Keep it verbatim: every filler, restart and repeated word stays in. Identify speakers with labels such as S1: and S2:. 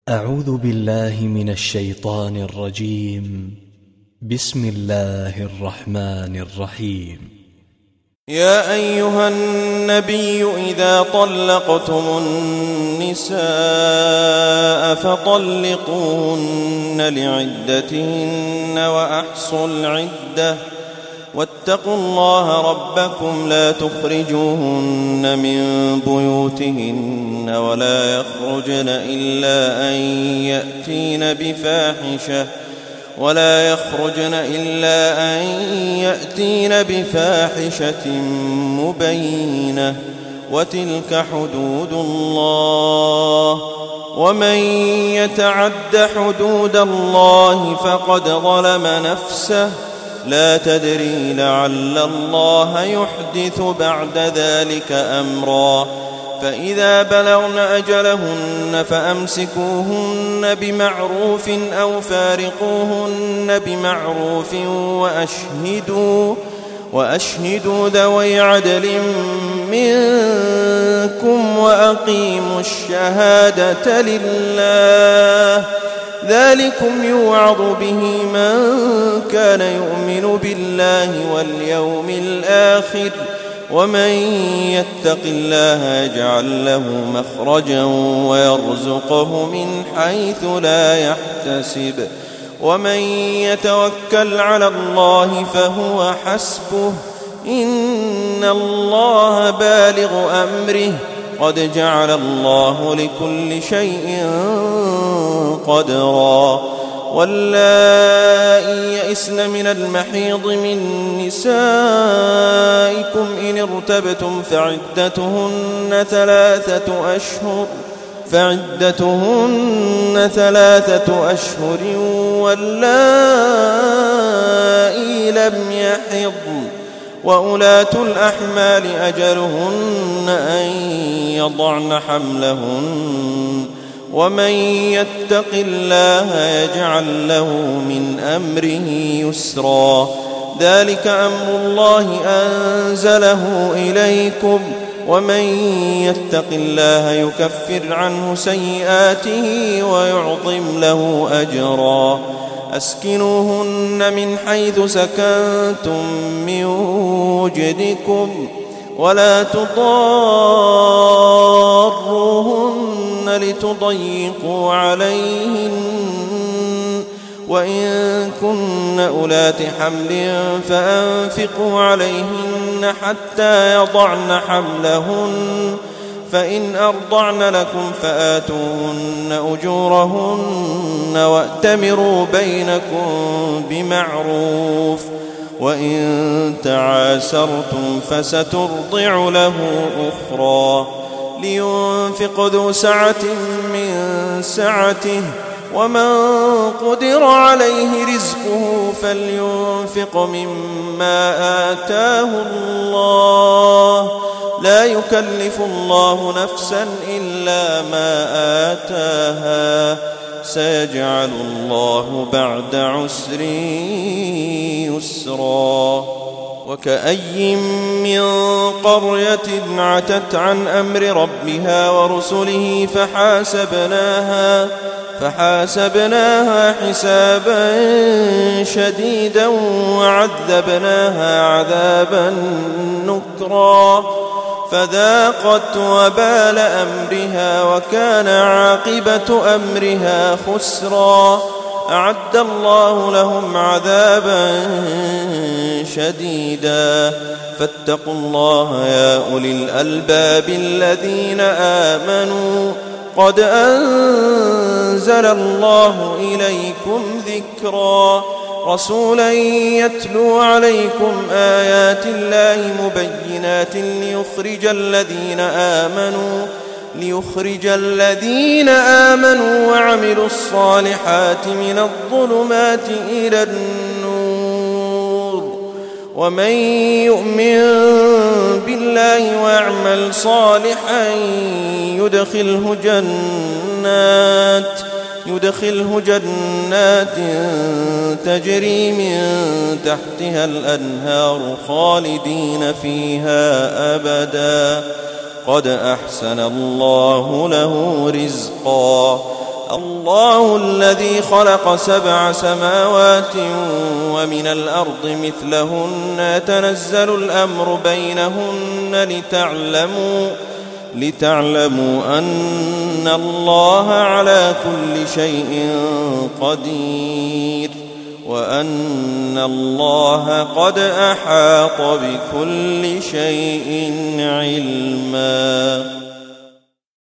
S1: أعوذ بالله من الشيطان الرجيم. بسم الله الرحمن الرحيم.
S2: يا أيها النبي إذا طلقتم النساء فطلقوهن لعدتهن وأحصوا العدة واتقوا الله ربكم لا تخرجوهن من بيوتهن ولا يخرجن إلا أن يأتين بفاحشة ولا يخرجن إلا أن يأتين بفاحشة مبينة وتلك حدود الله ومن يتعد حدود الله فقد ظلم نفسه لا تدري لعل الله يحدث بعد ذلك أمرا فإذا بلغن أجلهن فأمسكوهن بمعروف أو فارقوهن بمعروف وأشهدوا, وأشهدوا ذوي عدل منكم وأقيموا الشهادة لله ذلكم يوعظ به من كان يؤمن بالله واليوم الآخر ومن يتق الله يجعل له مخرجا ويرزقه من حيث لا يحتسب ومن يتوكل على الله فهو حسبه إن الله بالغ أمره قد جعل الله لكل شيء قدرا واللائي يئسن من المحيض من نسائكم إن ارتبتم فعدتهن ثلاثة أشهر فعدتهن ثلاثة أشهر واللائي لم يحضن وأولاة الأحمال أجلهن أن يضعن حملهن ومن يتق الله يجعل له من أمره يسرا ذلك أمر الله أنزله إليكم ومن يتق الله يكفر عنه سيئاته ويعظم له أجرا أسكنوهن من حيث سكنتم من وجدكم ولا تضاروهن لتضيقوا عليهن وإن كن أولات حمل فأنفقوا عليهن حتى يضعن حملهن فإن أرضعن لكم فآتوهن أجورهن وأتمروا بينكم بمعروف وإن تعاسرتم فسترضع له أخرى لينفق ذو سعة من سعته ومن قدر عليه رزقه فلينفق مما آتاه الله لا يكلف الله نفسا إلا ما آتاها سيجعل الله بعد عسر يسرا وكأي من قرية عتت عن أمر ربها ورسله فحاسبناها فحاسبناها حسابا شديدا وعذبناها عذابا نكرا فذاقت وبال أمرها وكان عاقبة أمرها خسرا أعد الله لهم عذابا شديدا فاتقوا الله يا أولي الألباب الذين آمنوا قد أنزل الله إليكم ذكرا رسولا يتلو عليكم آيات الله مبينات ليخرج الذين آمنوا ليخرج الذين آمنوا وعملوا الصالحات من الظلمات إلى النور ومن يؤمن بالله ويعمل صالحا يدخله جنات يدخله جنات تجري من تحتها الأنهار خالدين فيها أبدا قد أحسن الله له رزقا الله الذي خلق سبع سماوات ومن الأرض مثلهن يتنزل الأمر بينهن لتعلموا لتعلموا أن الله على كل شيء قدير وأن الله قد أحاط بكل شيء علما.